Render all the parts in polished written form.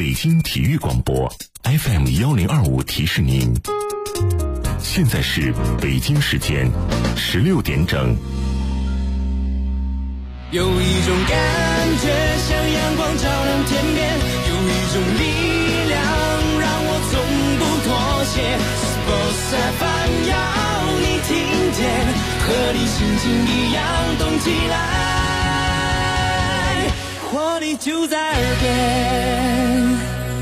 北京体育广播 FM1025提示您，现在是北京时间16点整。 有一种感觉像阳光照亮天边，有一种力量让我从不妥协。Sports FM 要你听见，和你心情一样动起来，活力就在耳边。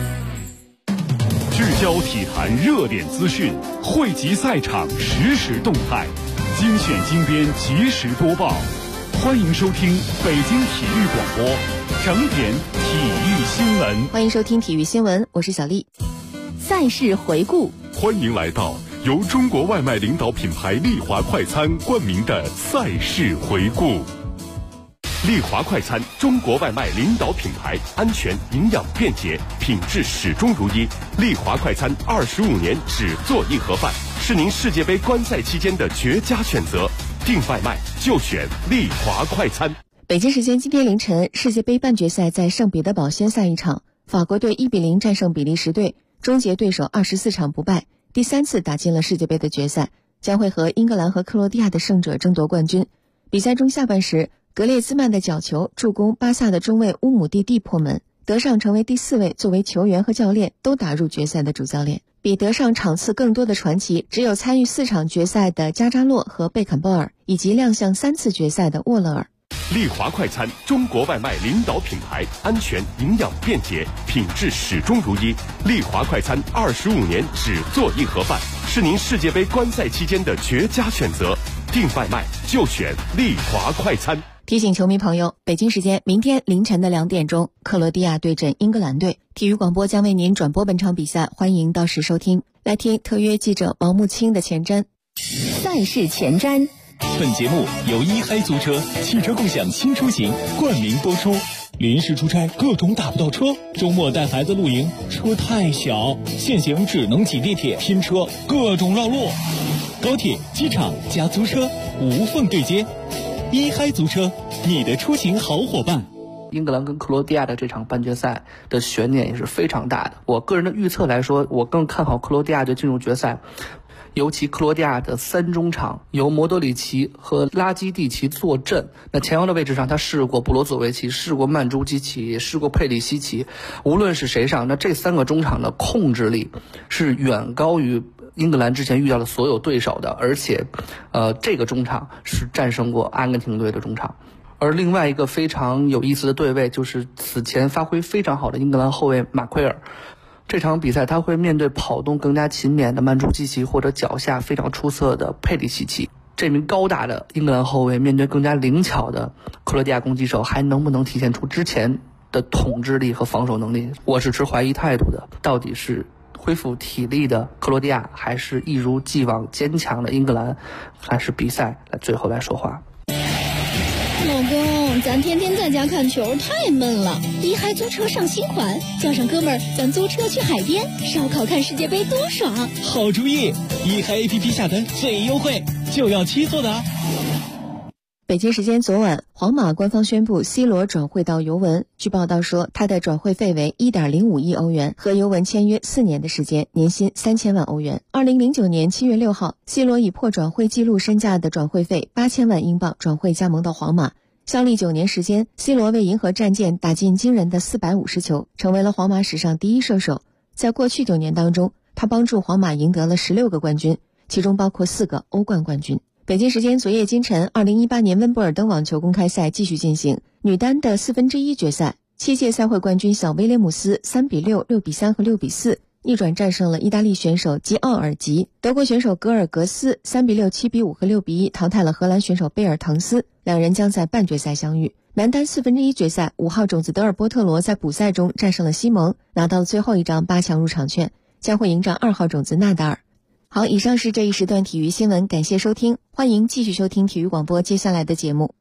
聚焦体坛热点资讯，汇集赛场实时动态，精选精编及时播报。欢迎收听北京体育广播整点体育新闻。 欢迎收听体育新闻，我是小丽。赛事回顾， 欢迎来到由中国外卖领导品牌丽华快餐冠名的赛事回顾。丽华快餐，中国外卖领导品牌，安全、营养、便捷，品质始终如一。丽华快餐25年只做一盒饭，是您世界杯观赛期间的绝佳选择。订外卖就选丽华快餐。 北京时间今天凌晨，世界杯半决赛在圣彼得堡先赛一场，法国队1-0战胜比利时队，终结对手24场不败，第3次打进了世界杯的决赛，将会和英格兰和克罗地亚的胜者争夺冠军。比赛中下半时，格列兹曼的角球助攻巴萨的中卫乌姆蒂蒂破门，德尚成为第4位作为球员和教练都打入决赛的主教练。比德尚场次更多的传奇只有参与4场决赛的加扎洛和贝肯鲍尔，以及亮相3次决赛的沃勒尔。 丽华快餐，中国外卖领导品牌，安全、营养、便捷，品质始终如一。丽华快餐25年只做一盒饭，是您世界杯观赛期间的绝佳选择。订外卖就选丽华快餐。 提醒球迷朋友，北京时间明天凌晨的2点钟，克罗地亚对阵英格兰队，体育广播将为您转播本场比赛，欢迎到时收听。来听特约记者王木清的前瞻。 赛事前瞻。 本节目由一嗨租车汽车共享新出行冠名播出。临时出差各种打不到车，周末带孩子露营车太小，现行只能挤地铁拼车，各种绕路。高铁、机场加租车无缝对接，一嗨租车，你的出行好伙伴。 英格兰跟克罗地亚的这场半决赛的悬念也是非常大的。我个人的预测来说，我更看好克罗地亚队进入决赛。尤其克罗地亚的3中场由莫德里奇和拉基蒂奇坐镇，那前腰的位置上他试过布罗佐维奇，试过曼朱基奇，也试过佩里西奇，无论是谁上，那这3个中场的控制力是远高于英格兰之前遇到的所有对手的，而且这个中场是战胜过阿根廷队的中场。而另外一个非常有意思的对位就是此前发挥非常好的英格兰后卫马奎尔，这场比赛他会面对跑动更加勤勉的曼朱基奇，或者脚下非常出色的佩里西奇。这名高大的英格兰后卫面对更加灵巧的克罗地亚攻击手，还能不能体现出之前的统治力和防守能力？我是持怀疑态度的。到底是恢复体力的克罗地亚，还是一如既往坚强的英格兰？还是比赛最后来说话？ 老公，咱天天在家看球太闷了，一嗨租车上新款，叫上哥们儿，咱租车去海边烧烤看世界杯多爽！ 好主意，一嗨 APP 下单最优惠，就要7座的啊！ 北京时间昨晚，皇马官方宣布 C 罗转会到尤文。据报道说，他的转会费为 1.05 亿欧元，和尤文签约4年的时间，年薪3000万欧元。2009年7月6号 ，C 罗以破转会纪录身价的转会费8000万英镑转会加盟到皇马。效力9年时间 ，C 罗为银河战舰打进惊人的450球，成为了皇马史上第一射手。在过去9年当中，他帮助皇马赢得了16个冠军，其中包括4个欧冠冠军。北京时间昨夜今晨，2018年温布尔登网球公开赛继续进行，女单的1/4决赛，7届赛会冠军小威廉姆斯3-6、6-3和6-4逆转战胜了意大利选手吉奥尔吉，德国选手格尔格斯3-6、7-5和6-1淘汰了荷兰选手贝尔滕斯，两人将在半决赛相遇。男单1/4决赛，5号种子德尔波特罗在补赛中战胜了西蒙，拿到了最后一张8强入场券，将会迎战2号种子纳达尔。好，以上是这一时段体育新闻，感谢收听，欢迎继续收听体育广播接下来的节目。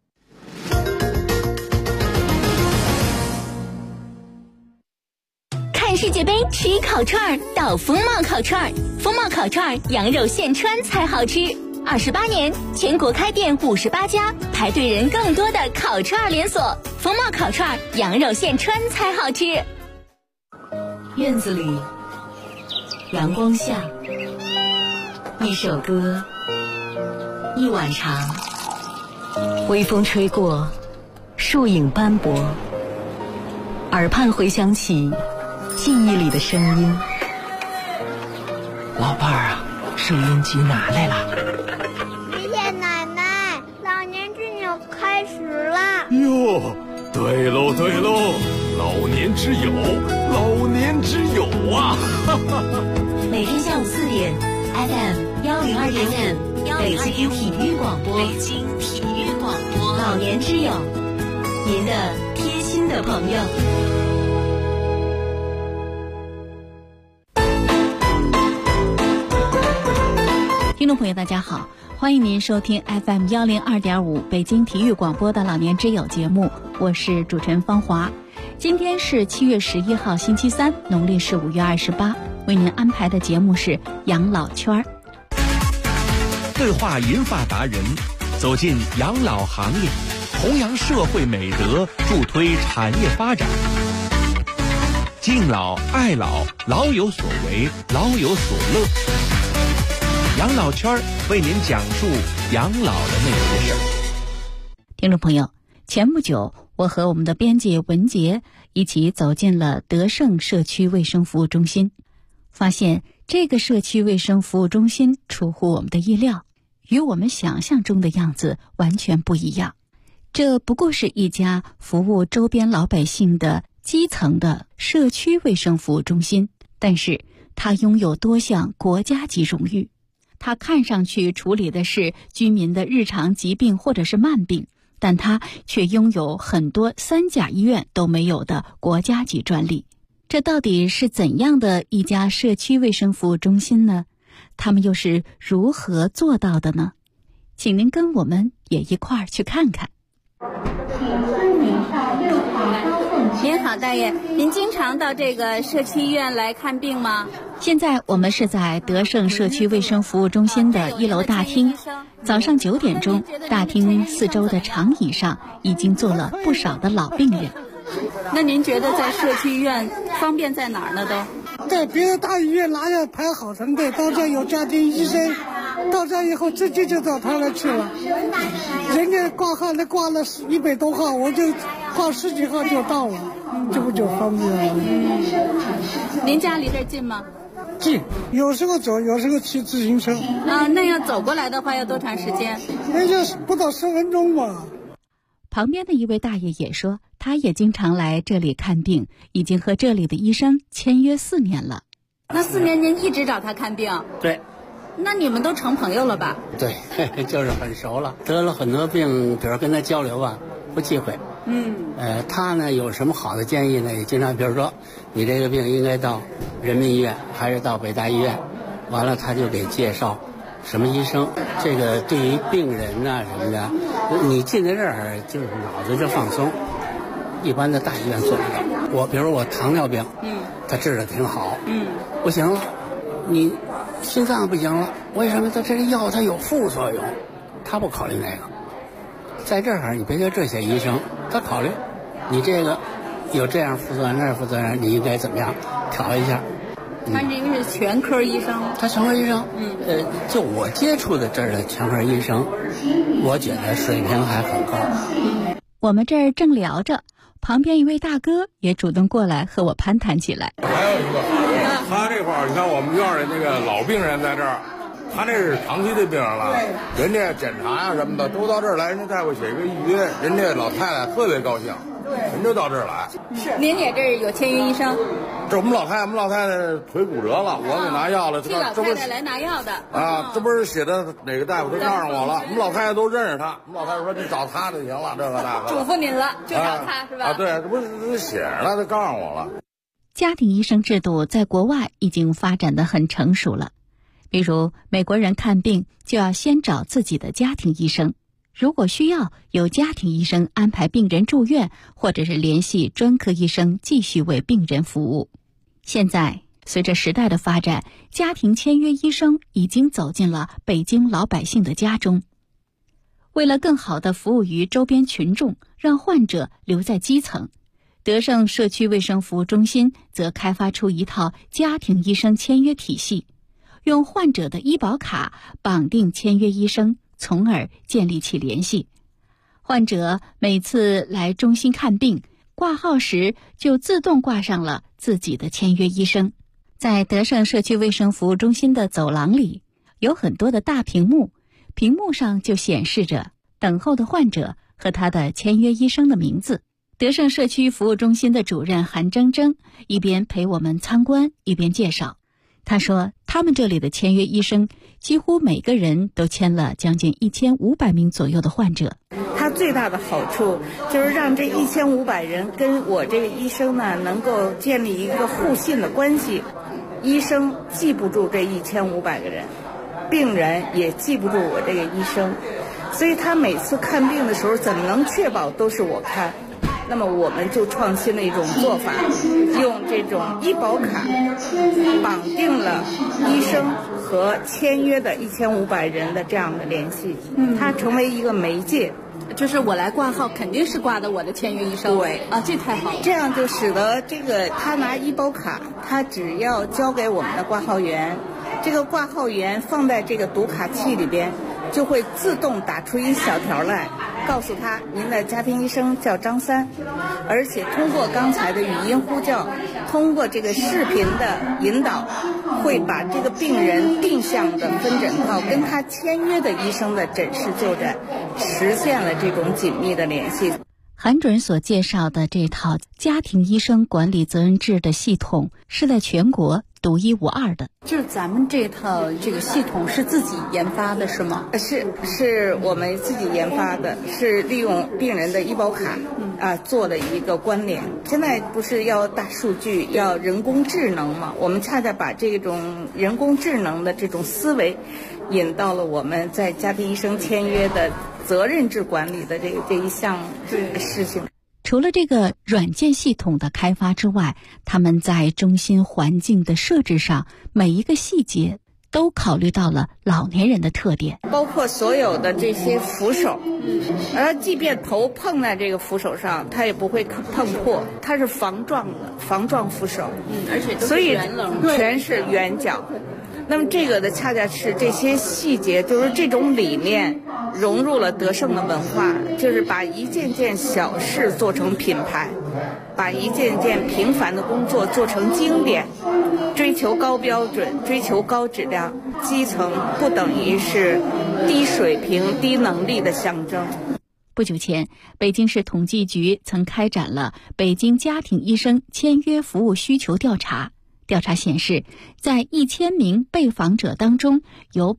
看世界杯吃烤串到风貌烤串，风貌烤串羊肉现穿才好吃。28年，全国开店58家，排队人更多的烤串连锁。风貌烤串羊肉现穿才好吃。 院子里，阳光下，一首歌，一碗茶，微风吹过，树影斑驳，耳畔回响起记忆里的声音。 老伴儿啊，收音机拿来了。 爷爷奶奶，老年之友开始了。 哟，对喽对喽，老年之友，老年之友啊！ 每天下午4点 ，FM 102.5，北京体育广播，北京体育广播，老年之友，您的贴心的朋友。 听众朋友大家好，欢迎您收听 FM 102.5北京体育广播的老年之友节目，我是主持人方华。今天是7月11号星期三，农历是5月28，为您安排的节目是养老圈儿。 对话银发达人，走进养老行业，弘扬社会美德，助推产业发展。敬老爱老，老有所为，老有所乐。养老圈为您讲述养老的那些事儿。 听众朋友，前不久我和我们的编辑文杰一起走进了德胜社区卫生服务中心，发现这个社区卫生服务中心出乎我们的意料，与我们想象中的样子完全不一样。这不过是一家服务周边老百姓的基层的社区卫生服务中心，但是它拥有多项国家级荣誉。它看上去处理的是居民的日常疾病或者是慢病，但它却拥有很多3甲医院都没有的国家级专利。这到底是怎样的一家社区卫生服务中心呢？他们又是如何做到的呢？请您跟我们也一块儿去看看。 您好，大爷，您经常到这个社区医院来看病吗？ 现在我们是在德胜社区卫生服务中心的1楼大厅，早上9点钟，大厅4周的长椅上已经坐了不少的老病人。 那您觉得在社区医院方便在哪儿呢？ 在别的大医院哪有排好长队，到这有家庭医生，到这以后直接就到他那去了。人家挂号那挂了100多号，我就挂10几号就到了，这不就方便了？ 您家离这近吗？ 近，有时候走，有时候骑自行车。 那要走过来的话要多长时间？ 那就不到10分钟吧。 旁边的一位大爷也说，他也经常来这里看病，已经和这里的医生签约4年了。 那4年您一直找他看病？ 对。 那你们都成朋友了吧？ 对，就是很熟了，得了很多病，比如跟他交流吧，不忌讳。他呢有什么好的建议呢？也经常，比如说你这个病应该到人民医院还是到北大医院，完了他就给介绍什么医生。这个对于病人啊什么的，你进在这儿就是脑子就放松。一般的大医院做不到。比如我糖尿病，他治得挺好，不行了，你心脏不行了，为什么？他这个药它有副作用，他不考虑那个。在这儿你别说这些医生，他考虑你这个有这样副作用那样副作用，你应该怎么样调一下。 他这个是全科医生， 他全科医生，就我接触的这儿的全科医生，我觉得水平还很高。 我们这儿正聊着，旁边一位大哥也主动过来和我攀谈起来。 还有一个，他这块儿，你看我们院里那个老病人在这儿，他这是长期的病人了，人家检查呀什么的都到这儿来，人家大夫写个预约，人家老太太特别高兴，人就到这儿来。 是，您也这儿有签约医生？ 这我们老太太腿骨折了，我给拿药了。 替老太太来拿药的啊，这不是写的哪个大夫都告诉我了，我们老太太都认识他。我们老太太说你找他就行了，这个那个。 嘱咐您了，就找他是吧？ 啊，对，这不是写着了，他告诉我了。 家庭医生制度在国外已经发展得很成熟了，比如美国人看病就要先找自己的家庭医生，如果需要，由家庭医生安排病人住院，或者是联系专科医生继续为病人服务。现在随着时代的发展，家庭签约医生已经走进了北京老百姓的家中。为了更好地服务于周边群众，让患者留在基层， 德胜社区卫生服务中心则开发出一套家庭医生签约体系，用患者的医保卡绑定签约医生，从而建立起联系。患者每次来中心看病，挂号时就自动挂上了自己的签约医生。在德胜社区卫生服务中心的走廊里，有很多的大屏幕，屏幕上就显示着等候的患者和他的签约医生的名字。德胜社区服务中心的主任韩铮铮一边陪我们参观，一边介绍。他说，他们这里的签约医生几乎每个人都签了将近1500名左右的患者。 它最大的好处就是让这1500人跟我这个医生呢能够建立一个互信的关系。医生记不住这1500个人，病人也记不住我这个医生，所以他每次看病的时候怎么能确保都是我看？那么我们就创新了一种做法，用这种医保卡绑定了医生和签约的1500人的这样的联系，它成为一个媒介。 就是我来挂号肯定是挂的我的签约医生。 对啊，这太好了。 这样就使得这个他拿医保卡，他只要交给我们的挂号员，这个挂号员放在这个读卡器里边，就会自动打出一小条来，告诉他您的家庭医生叫张三，而且通过刚才的语音呼叫，通过这个视频的引导，会把这个病人定向的分诊套跟他签约的医生的诊室就诊，实现了这种紧密的联系。 韩主任所介绍的这套家庭医生管理责任制的系统是在全国独一无二的。 就是咱们这套这个系统是自己研发的是吗？ 是我们自己研发的，是利用病人的医保卡做了一个关联。现在不是要大数据，要人工智能吗？我们恰恰把这种人工智能的这种思维引到了我们在家庭医生签约的责任制管理的这一项事情。 除了这个软件系统的开发之外，他们在中心环境的设置上，每一个细节都考虑到了老年人的特点， 包括所有的这些扶手，而即便头碰在这个扶手上，它也不会碰破，它是防撞扶手， 而且都是圆棱， 所以全是圆角。那么这个的恰恰是这些细节，就是这种理念融入了德胜的文化，就是把一件件小事做成品牌，把一件件平凡的工作做成经典，追求高标准，追求高质量。基层不等于是低水平、低能力的象征。 不久前，北京市统计局曾开展了北京家庭医生签约服务需求调查。调查显示，在1000名被访者当中，有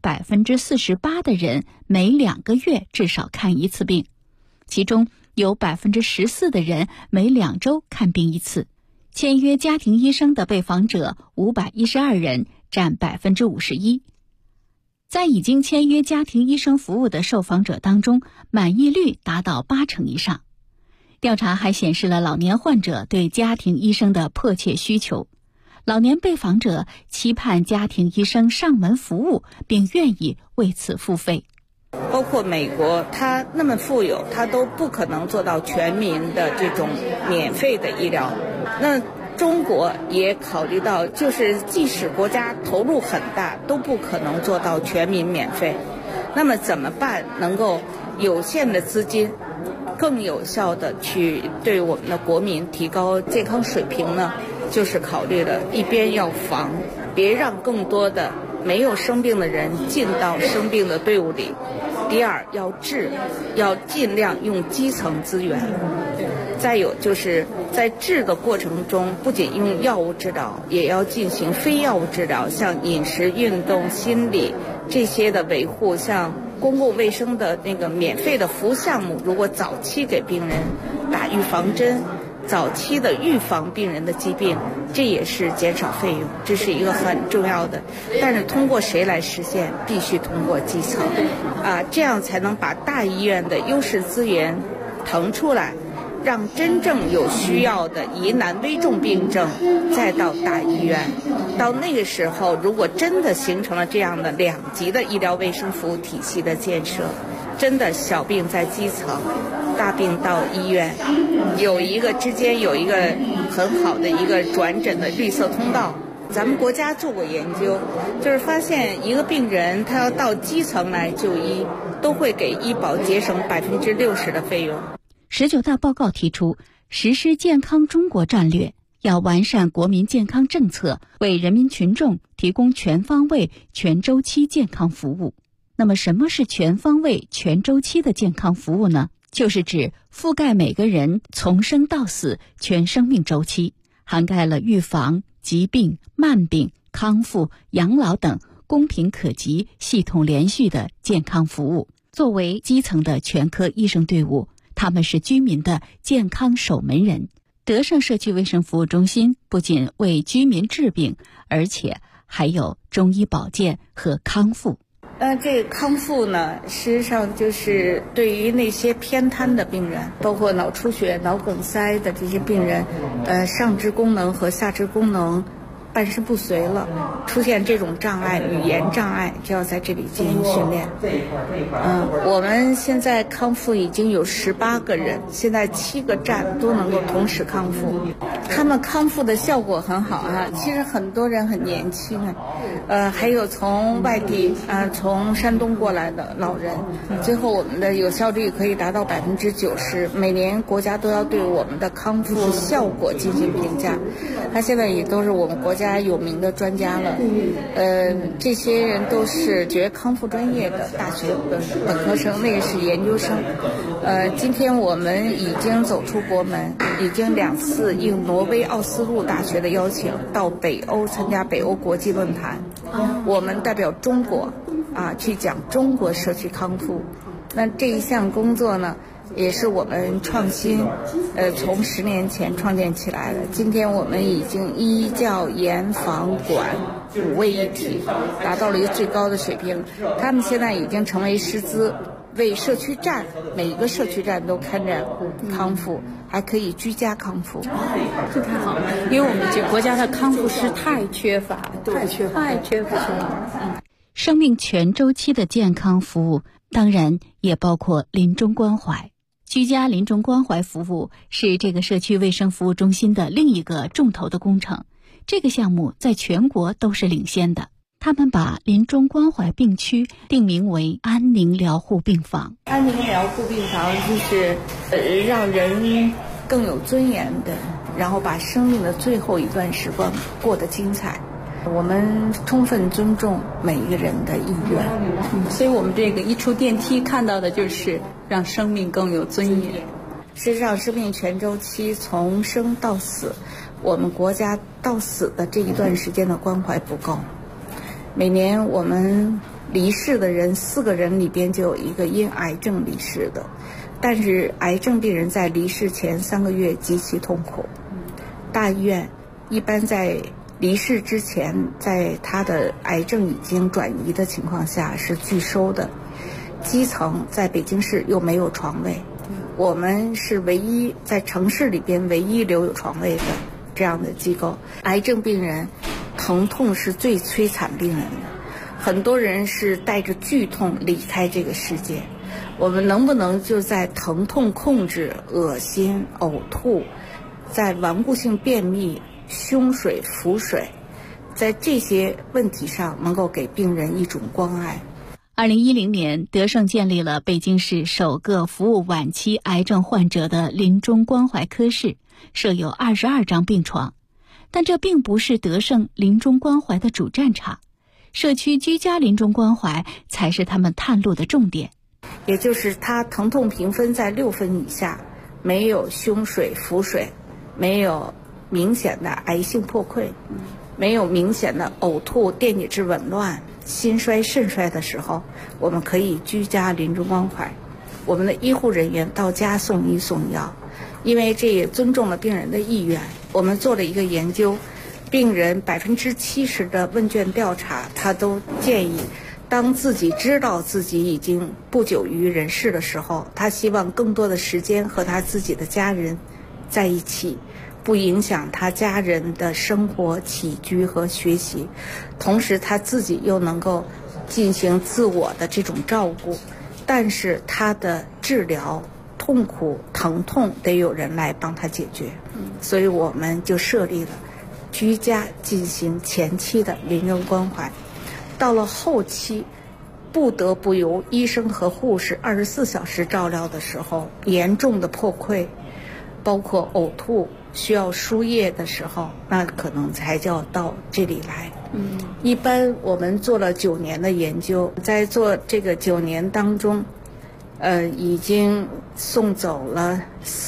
48%的人每2个月至少看一次病，其中有14%的人每2周看病一次。签约家庭医生的被访者512人，占51%。在已经签约家庭医生服务的受访者当中，满意率达到80%以上。调查还显示了老年患者对家庭医生的迫切需求。老年被访者期盼家庭医生上门服务，并愿意为此付费。 包括美国，它那么富有，它都不可能做到全民的这种免费的医疗。那中国也考虑到，就是即使国家投入很大，都不可能做到全民免费。那么怎么办能够有限的资金更有效的去对我们的国民提高健康水平呢？就是考虑了一边要防，别让更多的没有生病的人进到生病的队伍里；第二要治，要尽量用基层资源。再有就是在治的过程中，不仅用药物治疗，也要进行非药物治疗，像饮食、运动、心理这些的维护，像公共卫生的那个免费的服务项目，如果早期给病人打预防针，早期的预防病人的疾病，这也是减少费用，这是一个很重要的。但是通过谁来实现？必须通过基层这样才能把大医院的优势资源腾出来，让真正有需要的疑难危重病症再到大医院。到那个时候，如果真的形成了这样的2级的医疗卫生服务体系的建设， 真的小病在基层，大病到医院，之间有一个很好的一个转诊的绿色通道。咱们国家做过研究，就是发现一个病人他要到基层来就医，都会给医保节省60%的费用。 19大报告提出，实施健康中国战略，要完善国民健康政策，为人民群众提供全方位、全周期健康服务。那么什么是全方位、全周期的健康服务呢？就是指覆盖每个人从生到死全生命周期，涵盖了预防、疾病、慢病、康复、养老等公平可及、系统连续的健康服务。作为基层的全科医生队伍，他们是居民的健康守门人。德胜社区卫生服务中心不仅为居民治病，而且还有中医保健和康复。 这个康复呢，实际上就是对于那些偏瘫的病人，包括脑出血、脑梗塞的这些病人，上肢功能和下肢功能半身不遂了，出现这种障碍，语言障碍，就要在这里进行训练。我们现在康复已经有18个人，现在7个站都能够同时康复，他们康复的效果很好啊。其实很多人很年轻还有从外地从山东过来的老人，最后我们的有效率可以达到90%。每年国家都要对我们的康复效果进行评价，他现在也都是我们国家有名的专家了。这些人都是学康复专业的大学本科生，那个是研究生。今天我们已经走出国门，已经2次应挪威奥斯陆大学的邀请到北欧参加北欧国际论坛。我们代表中国去讲中国社区康复。那这一项工作呢，也是我们创新从10年前创建起来的。今天我们已经医教研防管5位一体，达到了一个最高的水平。他们现在已经成为师资，为社区站，每一个社区站都开展康复，还可以居家康复。 这太好了，因为我们这国家的康复师太缺乏了。 生命全周期的健康服务，当然也包括临终关怀。居家临终关怀服务是这个社区卫生服务中心的另一个重头的工程，这个项目在全国都是领先的。他们把临终关怀病区定名为安宁疗护病房。 安宁疗护病房就是让人更有尊严的，然后把生命的最后一段时光过得精彩。我们充分尊重每一个人的意愿， 所以我们这个一出电梯看到的就是让生命更有尊严。 事实上，生命全周期从生到死，我们国家到死的这一段时间的关怀不够。每年我们离世的人4个人里边就有1个因癌症离世的，但是癌症病人在离世前3个月极其痛苦。大医院一般在离世之前，在他的癌症已经转移的情况下是拒收的。基层在北京市又没有床位，我们是唯一在城市里边唯一留有床位的这样的机构。癌症病人疼痛是最摧残病人的，很多人是带着剧痛离开这个世界。我们能不能就在疼痛控制、恶心、呕吐，在顽固性便秘、胸水、腹水，在这些问题上能够给病人一种关爱。 2010年，德胜建立了北京市首个服务晚期癌症患者的临终关怀科室，设有22张病床。但这并不是德胜临终关怀的主战场，社区居家临终关怀才是他们探路的重点。 也就是他疼痛评分在6分以下，没有胸水、腹水，没有明显的癌性破溃，没有明显的呕吐、电解质紊乱、心衰、肾衰的时候，我们可以居家临终关怀。我们的医护人员到家送医送药，因为这也尊重了病人的意愿。我们做了一个研究，病人70%的问卷调查，他都建议当自己知道自己已经不久于人世的时候，他希望更多的时间和他自己的家人在一起，不影响他家人的生活起居和学习，同时他自己又能够进行自我的这种照顾。 但是他的治疗痛苦疼痛得有人来帮他解决，所以我们就设立了居家进行前期的临终关怀，到了后期不得不由医生和护士24小时照料的时候，严重的破溃包括呕吐需要输液的时候，那可能才叫到这里来。一般我们做了9年的研究，在做这个9年当中已经送走了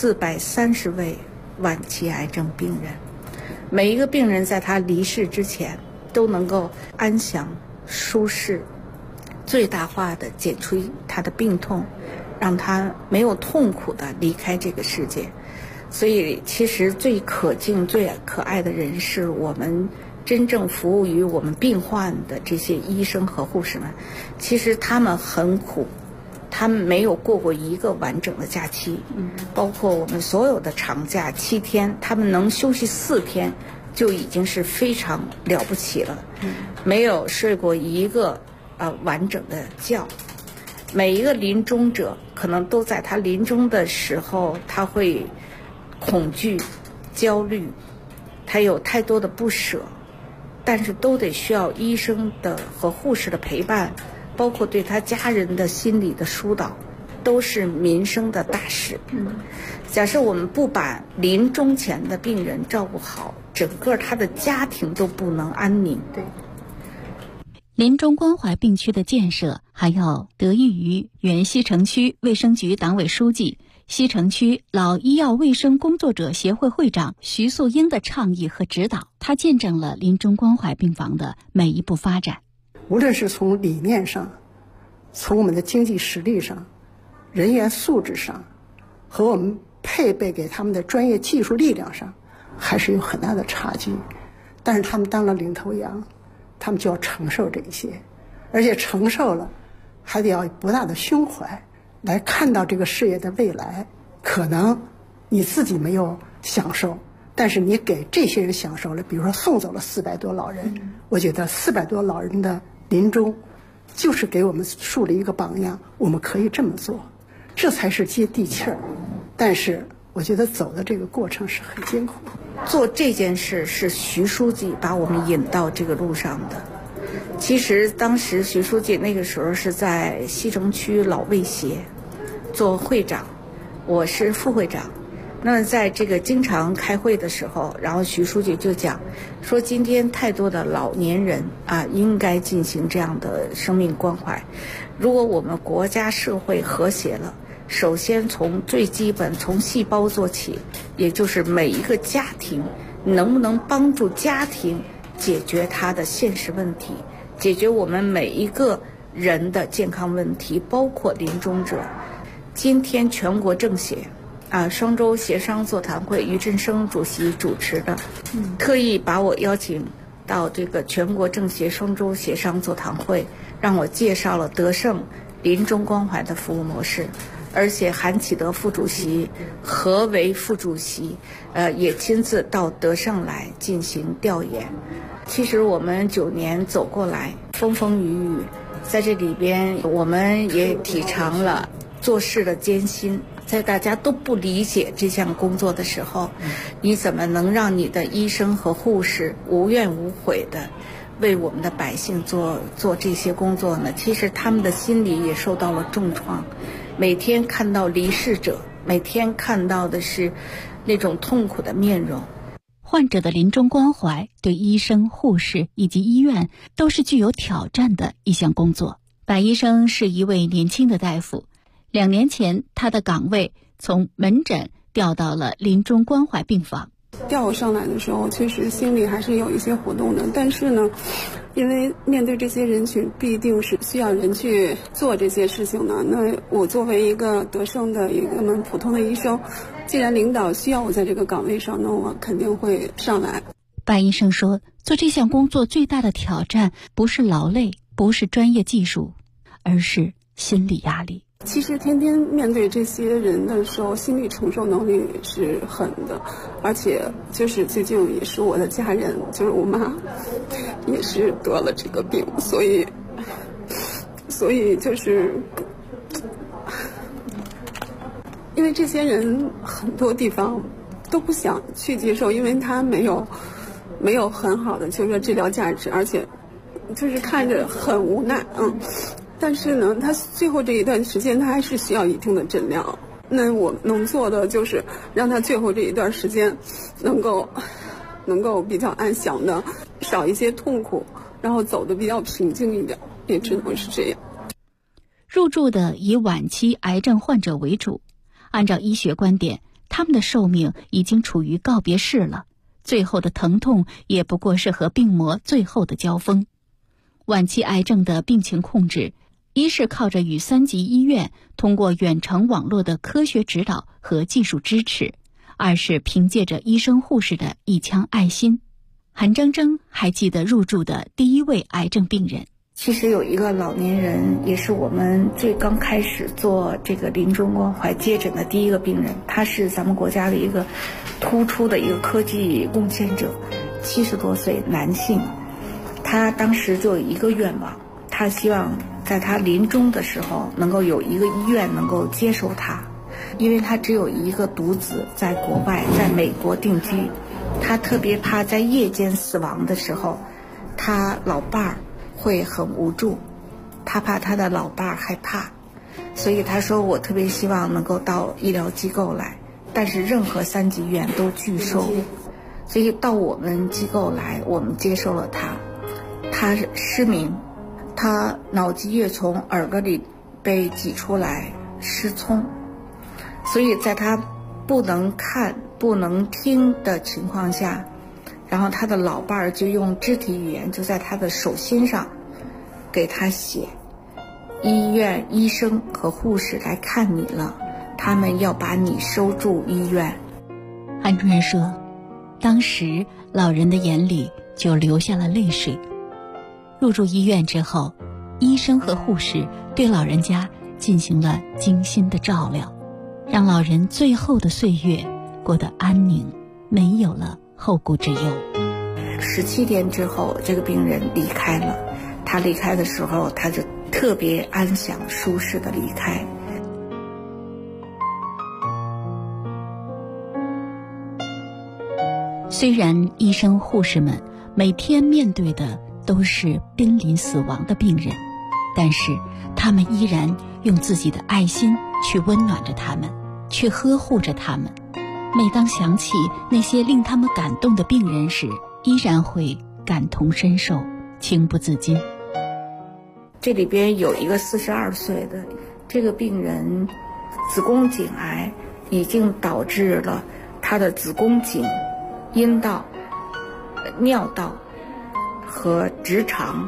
430位晚期癌症病人，每一个病人在他离世之前都能够安详舒适，最大化的减除他的病痛，让他没有痛苦的离开这个世界。所以其实最可敬最可爱的人是我们真正服务于我们病患的这些医生和护士们。其实他们很苦，他们没有过过一个完整的假期，包括我们所有的长假7天，他们能休息4天就已经是非常了不起了，没有睡过一个完整的觉。每一个临终者可能都在他临终的时候，他会恐惧焦虑，他有太多的不舍，但是都得需要医生的和护士的陪伴，包括对他家人的心理的疏导，都是民生的大事。假设我们不把临终前的病人照顾好，整个他的家庭都不能安宁。对， 临终关怀病区的建设还要得益于原西城区卫生局党委书记、西城区老医药卫生工作者协会会长徐素英的倡议和指导，他见证了临终关怀病房的每一步发展。 无论是从理念上，从我们的经济实力上，人员素质上，和我们配备给他们的专业技术力量上，还是有很大的差距。但是他们当了领头羊，他们就要承受这一些，而且承受了还得要博大的胸怀来看到这个事业的未来。可能你自己没有享受，但是你给这些人享受了，比如说送走了400多老人，我觉得400多老人的临终就是给我们树立一个榜样，我们可以这么做，这才是接地气儿。但是我觉得走的这个过程是很艰苦。 做这件事是徐书记把我们引到这个路上的。其实当时徐书记那个时候是在西城区老卫协做会长，我是副会长。那么在这个经常开会的时候，然后徐书记就讲说，今天太多的老年人应该进行这样的生命关怀。如果我们国家社会和谐了，首先从最基本从细胞做起，也就是每一个家庭能不能帮助家庭解决他的现实问题，解决我们每一个人的健康问题，包括临终者。今天全国政协双周协商座谈会，于振生主席主持的，特意把我邀请到这个全国政协双周协商座谈会，让我介绍了德胜临终关怀的服务模式。而且韩启德副主席、何为副主席也亲自到德胜来进行调研。其实我们9年走过来，风风雨雨，在这里边我们也体尝了做事的艰辛。在大家都不理解这项工作的时候，你怎么能让你的医生和护士无怨无悔的为我们的百姓做这些工作呢？其实他们的心理也受到了重创，每天看到离世者，每天看到的是那种痛苦的面容。 患者的临终关怀对医生、护士以及医院都是具有挑战的一项工作。白医生是一位年轻的大夫，2年前他的岗位从门诊调到了临终关怀病房。 调我上来的时候，确实心里还是有一些活动的，但是呢，因为面对这些人群，必定是需要人去做这些事情的。那我作为一个德胜的一个普通的医生，既然领导需要我在这个岗位上，那我肯定会上来。 白医生说，做这项工作最大的挑战不是劳累，不是专业技术，而是心理压力。 其实天天面对这些人的时候，心理承受能力是很的，而且就是最近也是我的家人，就是我妈也是得了这个病，所以就是因为这些人很多地方都不想去接受，因为他没有很好的就是说治疗价值，而且就是看着很无奈，但是呢，他最后这一段时间他还是需要一定的诊疗。那我能做的就是让他最后这一段时间能够比较安详的，少一些痛苦，然后走得比较平静一点，也只能是这样。 入住的以晚期癌症患者为主，按照医学观点，他们的寿命已经处于告别式了，最后的疼痛也不过是和病魔最后的交锋。晚期癌症的病情控制，一是靠着与3级医院通过远程网络的科学指导和技术支持，二是凭借着医生护士的一腔爱心。韩铮铮还记得入住的第一位癌症病人。 其实有一个老年人，也是我们最刚开始做这个临终关怀接诊的第一个病人，他是咱们国家的一个突出的一个科技贡献者，70多岁男性。他当时就有一个愿望，他希望在他临终的时候能够有一个医院能够接收他，因为他只有一个独子在国外，在美国定居，他特别怕在夜间死亡的时候他老伴儿会很无助，他怕他的老伴儿害怕，所以他说我特别希望能够到医疗机构来，但是任何3级医院都拒收，所以到我们机构来，我们接受了他。他失明，他脑积液从耳朵里被挤出来，失聪，所以在他不能看不能听的情况下，然后他的老伴儿就用肢体语言就在他的手心上给他写，医院医生和护士来看你了，他们要把你收住医院。 韩主任说，当时老人的眼里就流下了泪水。入住医院之后，医生和护士对老人家进行了精心的照料，让老人最后的岁月过得安宁，没有了后顾之忧。 17天之后，这个病人离开了。他离开的时候，他就特别安详舒适的离开。 虽然医生护士们每天面对的都是濒临死亡的病人，但是他们依然用自己的爱心去温暖着他们，去呵护着他们。每当想起那些令他们感动的病人时，依然会感同身受，情不自禁。 这里边有一个42岁的这个病人，子宫颈癌已经导致了他的子宫颈、阴道、尿道和直肠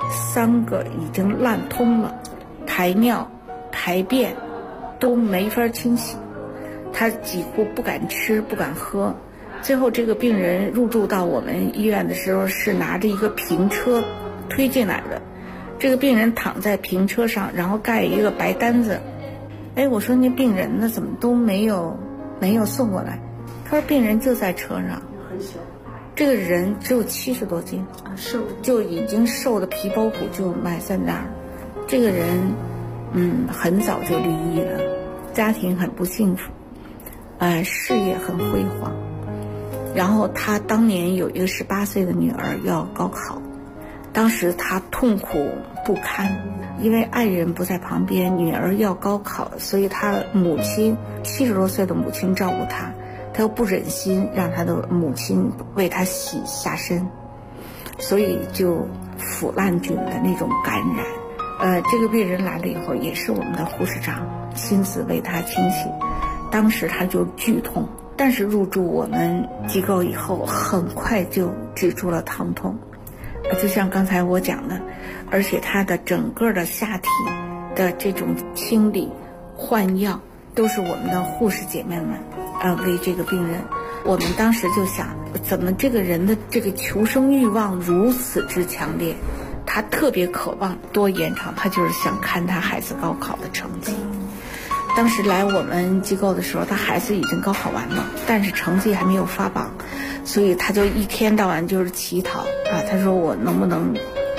3个已经烂通了，排尿排便都没法清洗，他几乎不敢吃不敢喝。最后这个病人入住到我们医院的时候是拿着一个平车推进来的，这个病人躺在平车上，然后盖一个白单子。我说那病人呢怎么都没有送过来？他说病人就在车上，这个人只有70多斤，就已经瘦的皮包骨就埋在那儿。这个人很早就离异了，家庭很不幸福，事业很辉煌。然后他当年有一个18岁的女儿要高考，当时他痛苦不堪，因为爱人不在旁边，女儿要高考，所以他母亲70多岁的母亲照顾他，他又不忍心让他的母亲为他洗下身，所以就腐烂菌的那种感染。这个病人来了以后，也是我们的护士长亲自为他清洗，当时他就剧痛，但是入住我们机构以后，很快就止住了疼痛。就像刚才我讲的，而且他的整个的下体的这种清理换药都是我们的护士姐妹们为这个病人。我们当时就想，怎么这个人的这个求生欲望如此之强烈，他特别渴望多延长，他就是想看他孩子高考的成绩。当时来我们机构的时候，他孩子已经高考完了，但是成绩还没有发榜，所以他就一天到晚就是乞讨他说我能不能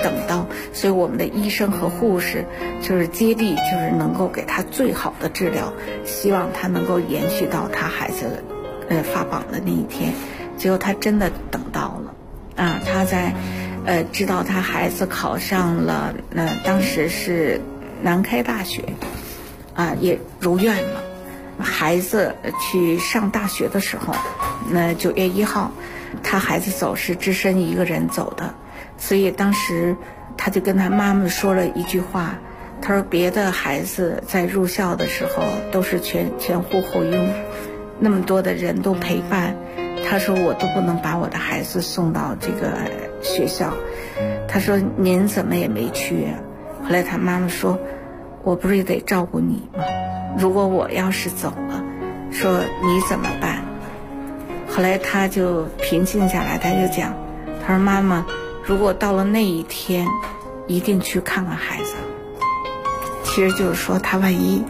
等到，所以我们的医生和护士就是接力，就是能够给他最好的治疗，希望他能够延续到他孩子发榜的那一天。结果他真的等到了啊！他在知道他孩子考上了当时是南开大学啊，也如愿了。孩子去上大学的时候，9月1号，他孩子走是只身一个人走的，所以当时他就跟他妈妈说了一句话，他说别的孩子在入校的时候都是前呼后拥，那么多的人都陪伴，他说我都不能把我的孩子送到这个学校，他说您怎么也没去啊？后来他妈妈说，我不是也得照顾你吗？如果我要是走了，说你怎么办？后来他就平静下来，他就讲，他说妈妈，如果到了那一天，一定去看看孩子。其实就是说他万一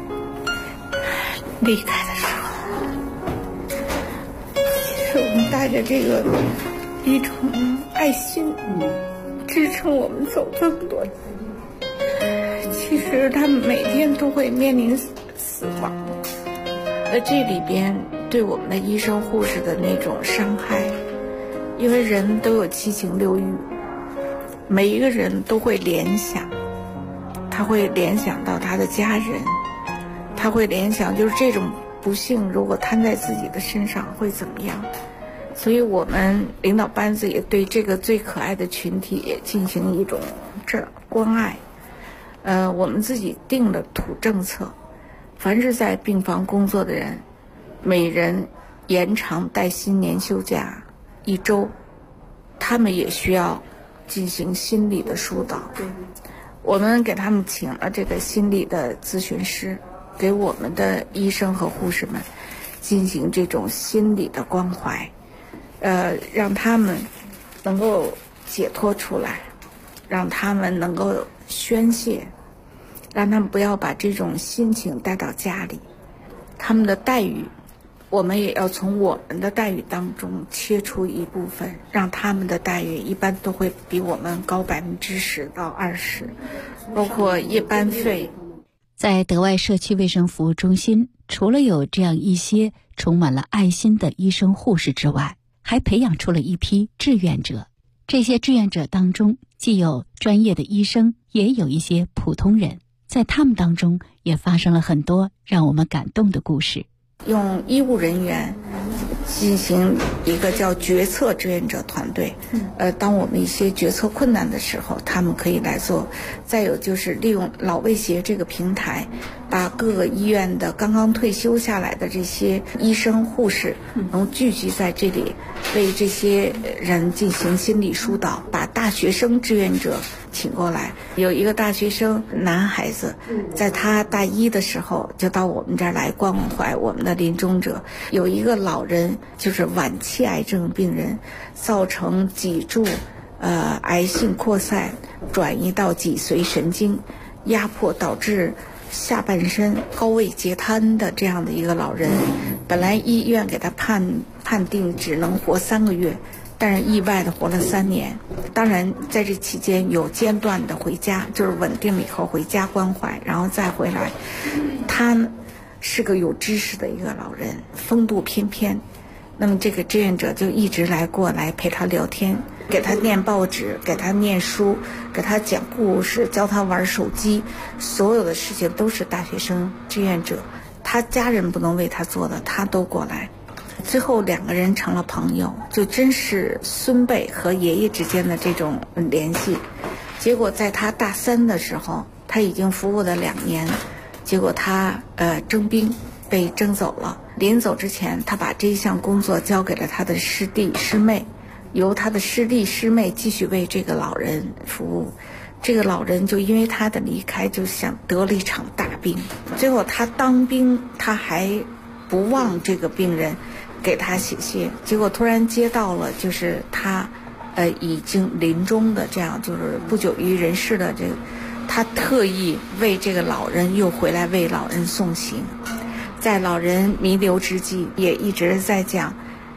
离开的时候，其实我们带着这个一种爱心支撑我们走这么多年。其实他们每天都会面临死亡，这里边对我们的医生护士的那种伤害，因为人都有七情六欲，每一个人都会联想，他会联想到他的家人，他会联想就是这种不幸如果摊在自己的身上会怎么样。所以我们领导班子也对这个最可爱的群体也进行一种关爱。我们自己定了土政策，凡是在病房工作的人，每人延长带薪年休假1周，他们也需要进行心理的疏导。我们给他们请了这个心理的咨询师，给我们的医生和护士们进行这种心理的关怀，让他们能够解脱出来，让他们能够宣泄，让他们不要把这种心情带到家里。他们的待遇，我们也要从我们的待遇当中切出一部分，让他们的待遇一般都会比我们高10%到20%，包括夜班费。 在德外社区卫生服务中心，除了有这样一些充满了爱心的医生护士之外，还培养出了一批志愿者。这些志愿者当中，既有专业的医生，也有一些普通人，在他们当中也发生了很多让我们感动的故事。 用医务人员进行一个叫决策志愿者团队，当我们一些决策困难的时候，他们可以来做。再有就是利用老卫协这个平台，把各个医院的刚刚退休下来的这些医生护士能聚集在这里，为这些人进行心理疏导，把大学生志愿者请过来。有一个大学生男孩子，在他大1的时候就到我们这儿来关怀我们的临终者。有一个老人就是晚期癌症病人，造成脊柱癌性扩散，转移到脊髓神经，压迫导致下半身高位截瘫的这样的一个老人，本来医院给他判定只能活3个月，但是意外的活了3年。当然在这期间有间断的回家，就是稳定了以后回家关怀，然后再回来。他是个有知识的一个老人，风度翩翩，那么这个志愿者就一直过来陪他聊天，给他念报纸，给他念书，给他讲故事，教他玩手机，所有的事情都是大学生志愿者，他家人不能为他做的他都过来。最后2个人成了朋友，就真是孙辈和爷爷之间的这种联系。结果在他大3的时候，他已经服务了2年，结果他征兵被征走了。临走之前，他把这一项工作交给了他的师弟师妹，由他的师弟师妹继续为这个老人服务。这个老人就因为他的离开，就像得了一场大病。最后他当兵，他还不忘这个病人，给他写信。结果突然接到了，就是他已经临终的这样，就是不久于人世的这个，他特意为这个老人又回来为老人送行。在老人弥留之际，也一直在讲，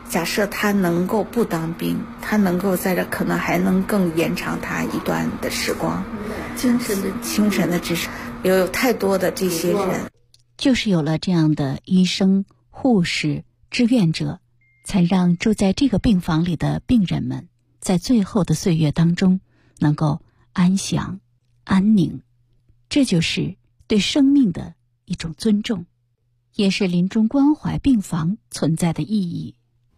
假设他能够不当兵，他能够在这可能还能更延长他一段的时光，精神的支持，有太多的这些人， 就是有了这样的医生、护士、志愿者，才让住在这个病房里的病人们在最后的岁月当中能够安详、安宁。这就是对生命的一种尊重，也是临终关怀病房存在的意义。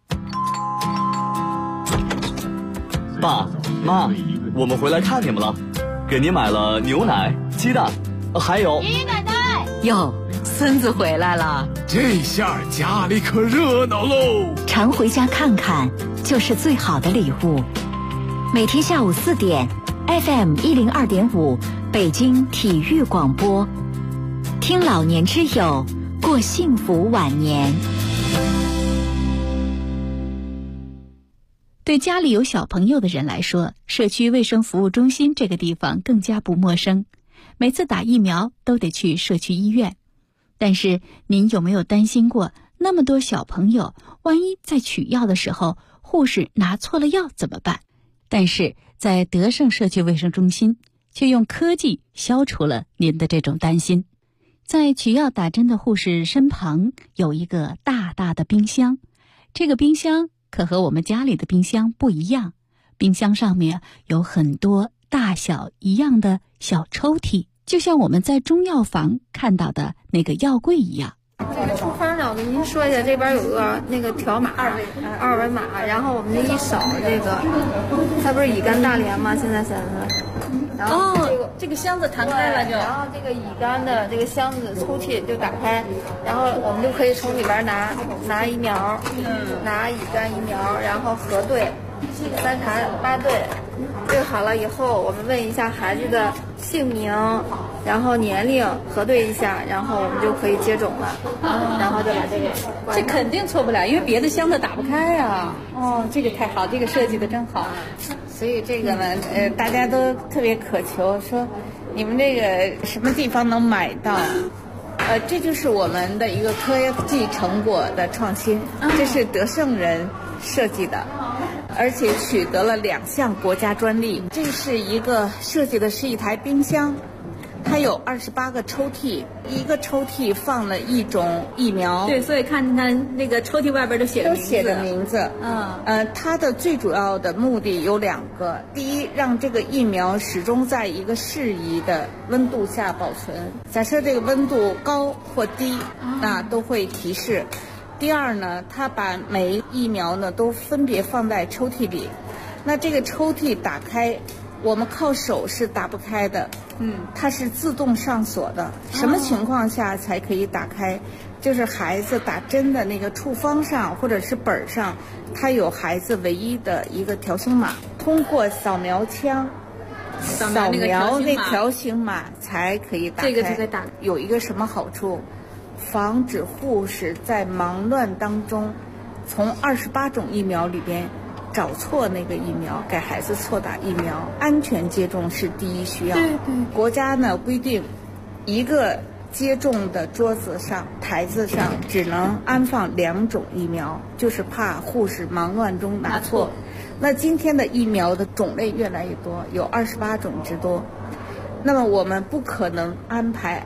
爸妈，我们回来看你们了，给您买了牛奶、鸡蛋，还有爷爷奶奶。哟，孙子回来了， 这下家里可热闹喽！ 常回家看看，就是最好的礼物。每天下午4点 ，FM 102.5，北京体育广播，听老年之友，过幸福晚年。 对家里有小朋友的人来说，社区卫生服务中心这个地方更加不陌生。每次打疫苗都得去社区医院，但是您有没有担心过，那么多小朋友，万一在取药的时候，护士拿错了药怎么办？但是在德胜社区卫生中心，却用科技消除了您的这种担心。在取药打针的护士身旁有一个大大的冰箱，这个冰箱可和我们家里的冰箱不一样，冰箱上面有很多大小一样的小抽屉，就像我们在中药房看到的那个药柜一样。 这个处方呢，我跟您说一下，这边有个那个条码，二维码，然后我们这一扫，这个它不是乙肝大连吗？现在显示。然后这个箱子弹开了就， 然后这个乙肝的这个箱子抽屉就打开，然后我们就可以从里边拿疫苗，拿乙肝疫苗，然后核对，3查8对，对好了以后，我们问一下孩子的姓名，然后年龄，核对一下，然后我们就可以接种了，然后就把这个这肯定错不了，因为别的箱子打不开啊。哦，这个太好，这个设计的真好。所以这个呢，大家都特别渴求，说你们这个什么地方能买到？这就是我们的一个科技成果的创新，这是德胜人设计的，而且取得了2项国家专利。这是一个设计的是一台冰箱，它有28个抽屉，一个抽屉放了一种疫苗。 对，所以看那个抽屉外边都写着名字。它的最主要的目的有2个：第一，让这个疫苗始终在一个适宜的温度下保存，假设这个温度高或低，那都会提示。第二呢，它把每一疫苗呢都分别放在抽屉里，那这个抽屉打开，我们靠手是打不开的，它是自动上锁的。什么情况下才可以打开？就是孩子打针的那个处方上或者是本上，它有孩子唯一的一个条形码，通过扫描枪扫描那条形码才可以打开。 这个就可以打。 有一个什么好处？防止护士在忙乱当中从28种疫苗里边找错那个疫苗，给孩子错打疫苗。安全接种是第一需要。对。国家呢规定，一个接种的桌子上、台子上只能安放2种疫苗，就是怕护士忙乱中拿错。那今天的疫苗的种类越来越多，有28种之多，那么我们不可能安排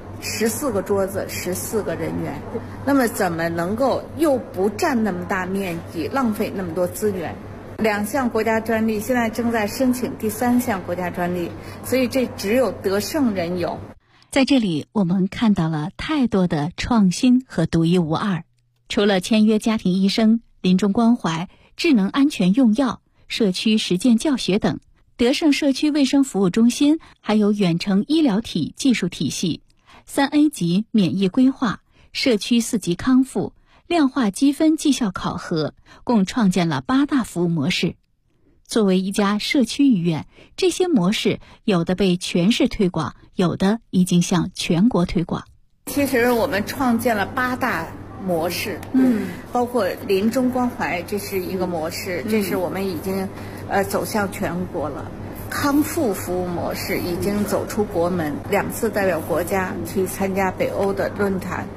14个桌子，14个人员，那么怎么能够又不占那么大面积，浪费那么多资源？2项国家专利，现在正在申请第3项国家专利，所以这只有德胜人有。 在这里，我们看到了太多的创新和独一无二。除了签约家庭医生、临终关怀、智能安全用药、社区实践教学等，德胜社区卫生服务中心还有远程医疗体技术体系、3A 级免疫规划、社区4级康复、量化积分绩效考核，共创建了8大服务模式。作为一家社区医院，这些模式有的被全市推广，有的已经向全国推广。 其实我们创建了8大模式，包括临终关怀，这是一个模式，这是我们已经走向全国了。康复服务模式已经走出国门，2次代表国家去参加北欧的论坛。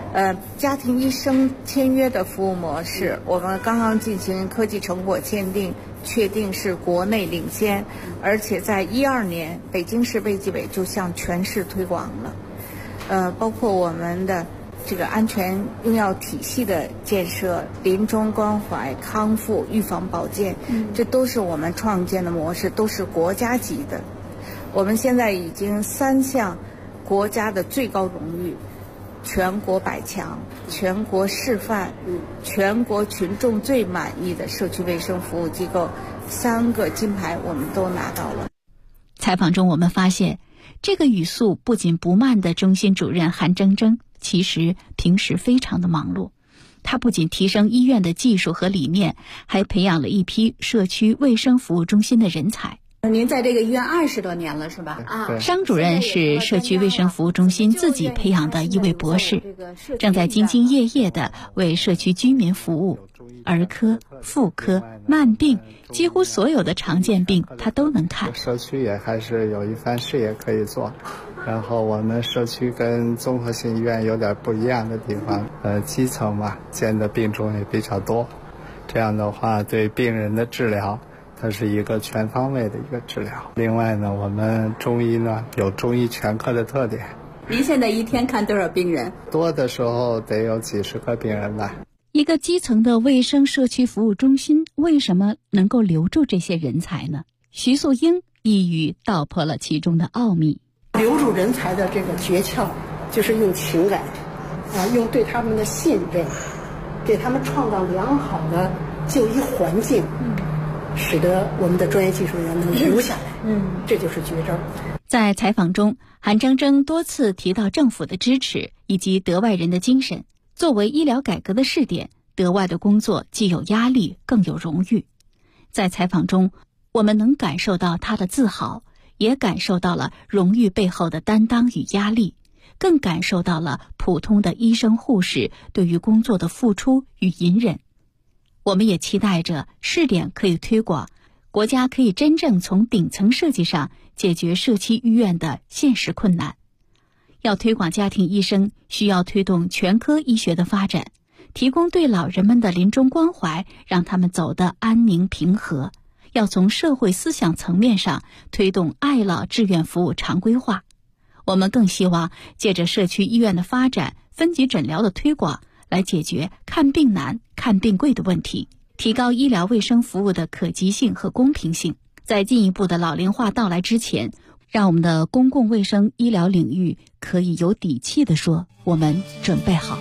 家庭医生签约的服务模式，我们刚刚进行科技成果鉴定，确定是国内领先，而且在2012年，北京市卫计委就向全市推广了。包括我们的这个安全用药体系的建设、临终关怀、康复、预防保健，这都是我们创建的模式，都是国家级的。我们现在已经3项国家的最高荣誉，全国100强、全国示范、全国群众最满意的社区卫生服务机构，3个金牌我们都拿到了。 采访中我们发现，这个语速不紧不慢的中心主任韩铮铮，其实平时非常的忙碌。他不仅提升医院的技术和理念，还培养了一批社区卫生服务中心的人才。 您在这个医院20多年了是吧？ 商主任是社区卫生服务中心自己培养的一位博士，正在兢兢业业地为社区居民服务。儿科、妇科、慢病，几乎所有的常见病他都能看。 社区也还是有一番事业可以做。然后我们社区跟综合性医院有点不一样的地方，基层嘛，见的病种也比较多，这样的话对病人的治疗，它是一个全方位的一个治疗。另外呢，我们中医呢有中医全科的特点。 您现在一天看多少病人？ 多的时候得有几十个病人吧。 一个基层的卫生社区服务中心为什么能够留住这些人才呢？徐素英一语道破了其中的奥秘。 留住人才的这个诀窍，就是用情感，用对他们的信任，给他们创造良好的就医环境，使得我们的专业技术人员能留下来。这就是绝招。 在采访中，韩铮铮多次提到政府的支持以及德外人的精神。作为医疗改革的试点，德外的工作既有压力，更有荣誉。在采访中，我们能感受到他的自豪，也感受到了荣誉背后的担当与压力，更感受到了普通的医生护士对于工作的付出与隐忍。我们也期待着试点可以推广，国家可以真正从顶层设计上解决社区医院的现实困难。要推广家庭医生，需要推动全科医学的发展，提供对老人们的临终关怀，让他们走得安宁平和。要从社会思想层面上推动爱老志愿服务常规化。我们更希望借着社区医院的发展、分级诊疗的推广，来解决看病难、看病贵的问题，提高医疗卫生服务的可及性和公平性。在进一步的老龄化到来之前，让我们的公共卫生医疗领域可以有底气地说，我们准备好了。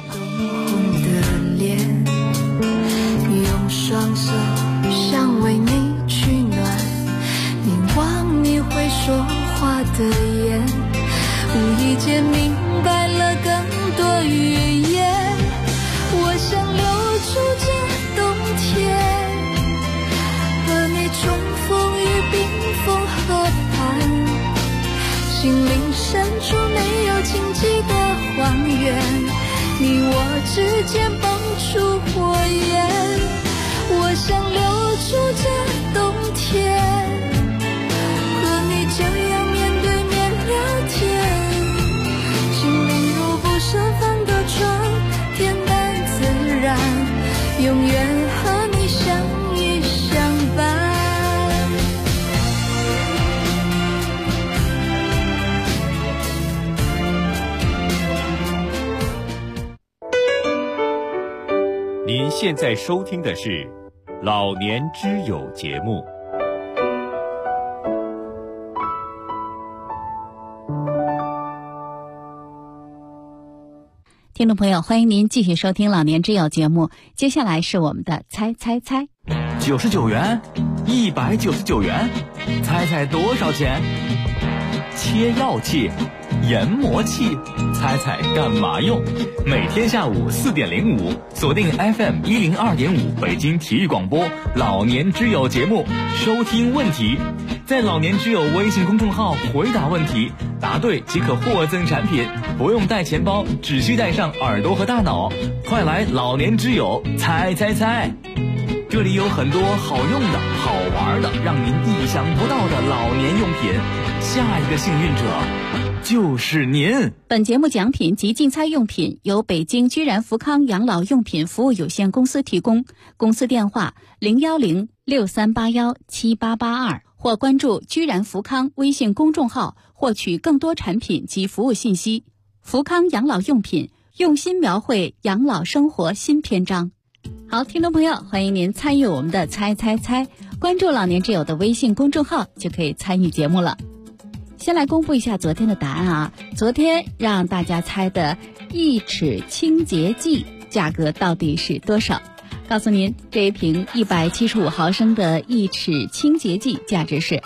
用双手想为你取暖，凝望你会说话的眼，无意间明白了更多语言。我想留住这冬天，和你重逢于冰封河畔，心灵深处没有荆棘的荒原，你我之间蹦出火焰。我想留住这冬天，和你这样面对面聊天，心灵如不设防的窗，恬淡自然，永远和你相依相伴。 您现在收听的是老年之友节目。 听众朋友，欢迎您继续收听老年之友节目，接下来是我们的猜猜猜。 99元，199元，猜猜多少钱？切药器、研磨器，猜猜干嘛用？每天下午4点05，锁定 FM 102.5北京体育广播老年之友节目，收听问题，在老年之友微信公众号回答问题，答对即可获赠产品，不用带钱包，只需带上耳朵和大脑。快来老年之友猜猜猜！ 这里有很多好用的、好玩的，让您意想不到的老年用品。下一个幸运者就是您。 本节目奖品及竞猜用品由北京居然福康养老用品服务有限公司提供，公司电话010-6381-7882，或关注居然福康微信公众号获取更多产品及服务信息。福康养老用品，用心描绘养老生活新篇章。好，听众朋友，欢迎您参与我们的猜猜猜，关注老年之友的微信公众号就可以参与节目了。先来公布一下昨天的答案啊，昨天让大家猜的一齿清洁剂价格到底是多少？告诉您，这一瓶175毫升的一齿清洁剂价值是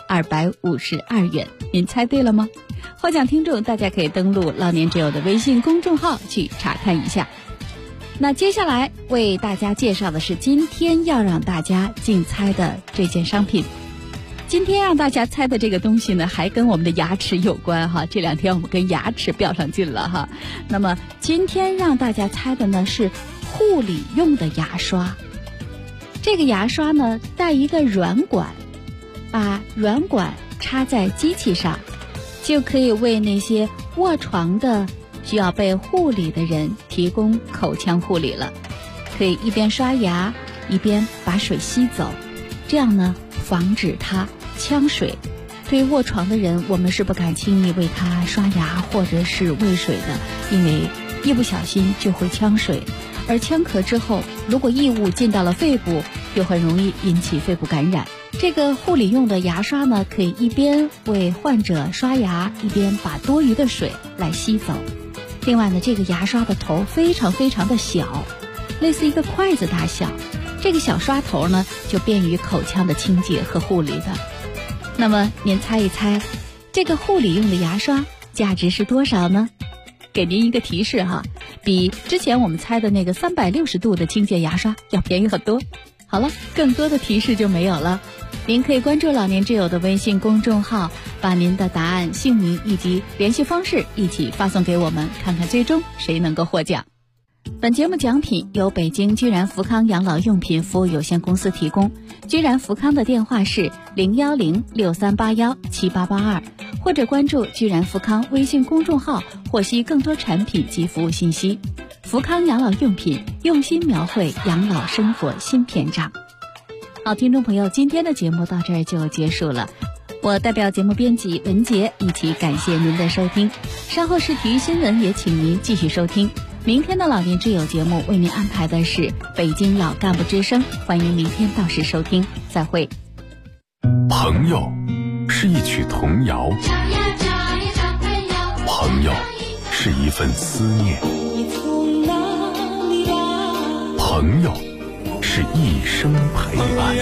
252元，您猜对了吗？获奖听众大家可以登录老年之友的微信公众号去查看一下。那接下来为大家介绍的是今天要让大家竞猜的这件商品。今天让大家猜的这个东西呢，还跟我们的牙齿有关哈。这两天我们跟牙齿飙上劲了哈。那么今天让大家猜的呢是护理用的牙刷。这个牙刷呢带一个软管，把软管插在机器上，就可以为那些卧床的需要被护理的人提供口腔护理了。可以一边刷牙一边把水吸走，这样呢防止它呛水。对卧床的人，我们是不敢轻易为他刷牙或者是喂水的，因为一不小心就会呛水，而呛咳之后，如果异物进到了肺部，又很容易引起肺部感染。这个护理用的牙刷呢，可以一边为患者刷牙，一边把多余的水来吸走。另外呢，这个牙刷的头非常非常的小，类似一个筷子大小，这个小刷头呢就便于口腔的清洁和护理的。那么您猜一猜，这个护理用的牙刷价值是多少呢？给您一个提示哈，比之前我们猜的那个360度的清洁牙刷要便宜很多。好了，更多的提示就没有了。您可以关注老年之友的微信公众号，把您的答案、姓名以及联系方式一起发送给我们，看看最终谁能够获奖。本节目奖品由北京居然福康养老用品服务有限公司提供，居然福康的电话是010-6381-7882，或者关注居然福康微信公众号获悉更多产品及服务信息。福康养老用品，用心描绘养老生活新篇章。好，听众朋友，今天的节目到这儿就结束了。我代表节目编辑文杰一起感谢您的收听，稍后是体育新闻，也请您继续收听。明天的老年之友节目为您安排的是北京老干部之声，欢迎明天到时收听，再会。 朋友是一曲童谣，朋友是一份思念，朋友是一生陪伴。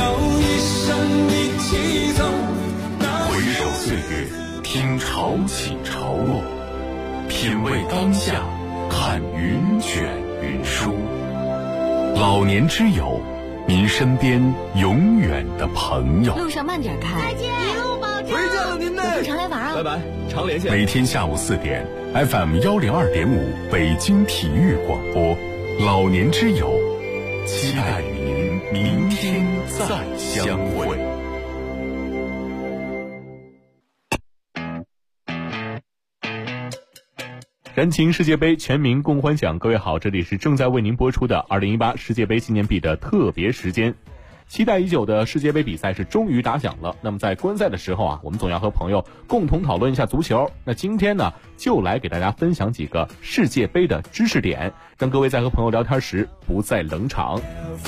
回首岁月，听潮起潮落，品味当下，看云卷云舒。老年之友，您身边永远的朋友。 路上慢点开， 再见，一路保重。 回见了您嘞， 有空常来玩啊。 拜拜，常连线。 每天下午4点 ，FM 102.5北京体育广播，老年之友，期待与您明天再相会。燃情世界杯，全民共欢享。各位好，这里是正在为您播出的2018世界杯纪念币的特别时间。期待已久的世界杯比赛是终于打响了。那么在观赛的时候啊，我们总要和朋友共同讨论一下足球。那今天呢，就来给大家分享几个世界杯的知识点，让各位在和朋友聊天时不再冷场。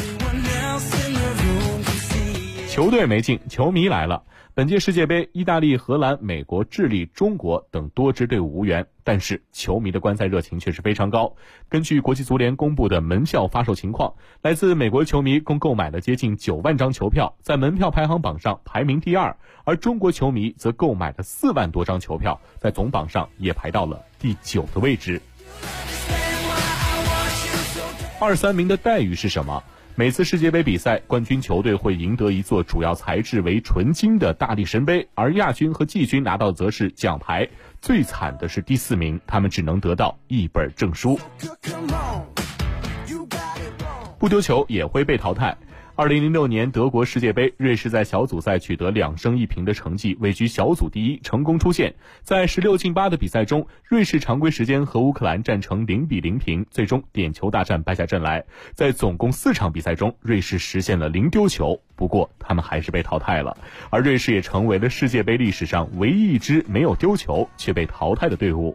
球队没进，球迷来了。本届世界杯，意大利、荷兰、美国、智利、中国等多支队伍无缘，但是球迷的观赛热情却是非常高。根据国际足联公布的门票发售情况，来自美国球迷共购买了接近9万张球票，在门票排行榜上排名第2，而中国球迷则购买了4万多张球票，在总榜上也排到了第9的位置。2、3名的待遇是什么？每次世界杯比赛，冠军球队会赢得一座主要材质为纯金的大力神杯，而亚军和季军拿到则是奖牌。最惨的是第4名，他们只能得到一本证书。 不丢球也会被淘汰。2006年德国世界杯，瑞士在小组赛取得2胜1平的成绩，位居小组第一，成功出线。在16进8的比赛中，瑞士常规时间和乌克兰战成0-0平，最终点球大战败下阵来。在总共4场比赛中，瑞士实现了0丢球，不过他们还是被淘汰了。而瑞士也成为了世界杯历史上唯一一支没有丢球却被淘汰的队伍。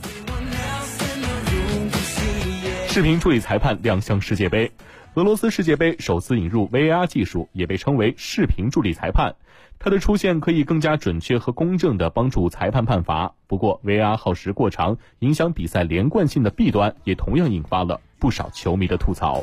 视频助理裁判亮相世界杯。俄罗斯世界杯首次引入 VAR 技术，也被称为视频助理裁判。它的出现可以更加准确和公正地帮助裁判判罚。不过 VAR 耗时过长，影响比赛连贯性的弊端也同样引发了不少球迷的吐槽。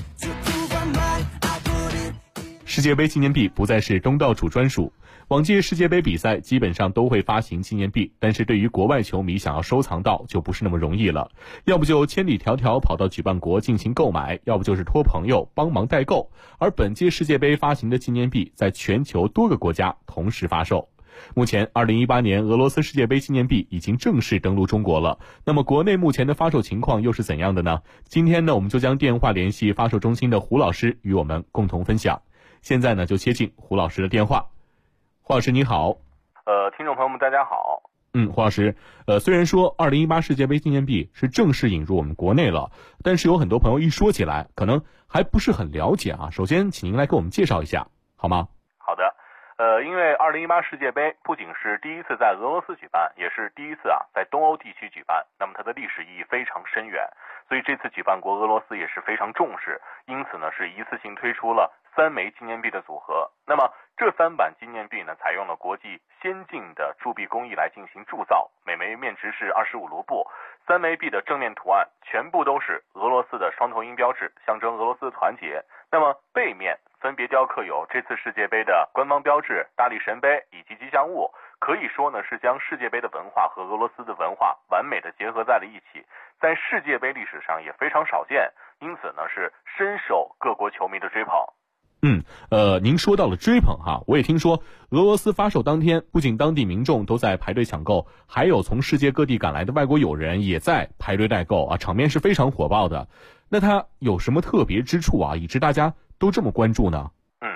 世界杯纪念币不再是东道主专属。往届世界杯比赛基本上都会发行纪念币，但是对于国外球迷想要收藏到就不是那么容易了，要不就千里迢迢跑到举办国进行购买，要不就是托朋友帮忙代购。而本届世界杯发行的纪念币在全球多个国家同时发售。目前2018年俄罗斯世界杯纪念币已经正式登陆中国了，那么国内目前的发售情况又是怎样的呢？今天呢，我们就将电话联系发售中心的胡老师与我们共同分享。现在呢，就接进胡老师的电话。胡老师你好。 听众朋友们大家好。 胡老师，虽然说2018世界杯纪念币是正式引入我们国内了，但是有很多朋友一说起来可能还不是很了解啊。首先请您来给我们介绍一下好吗？ 好的。因为2018世界杯不仅是第一次在俄罗斯举办，也是第一次在东欧地区举办，那么它的历史意义非常深远，所以这次举办国俄罗斯也是非常重视，因此呢是一次性推出了3枚纪念币的组合。那么这3版纪念币呢，采用了国际先进的铸币工艺来进行铸造，每枚面值是25卢布，3枚币的正面图案全部都是俄罗斯的双头鹰标志，象征俄罗斯的团结。那么背面分别雕刻有这次世界杯的官方标志、大力神杯以及吉祥物，可以说呢是将世界杯的文化和俄罗斯的文化完美的结合在了一起，在世界杯历史上也非常少见，因此呢是深受各国球迷的追捧。 您说到了追捧哈，我也听说俄罗斯发售当天，不仅当地民众都在排队抢购，还有从世界各地赶来的外国友人也在排队代购啊，场面是非常火爆的。那它有什么特别之处啊，以致大家都这么关注呢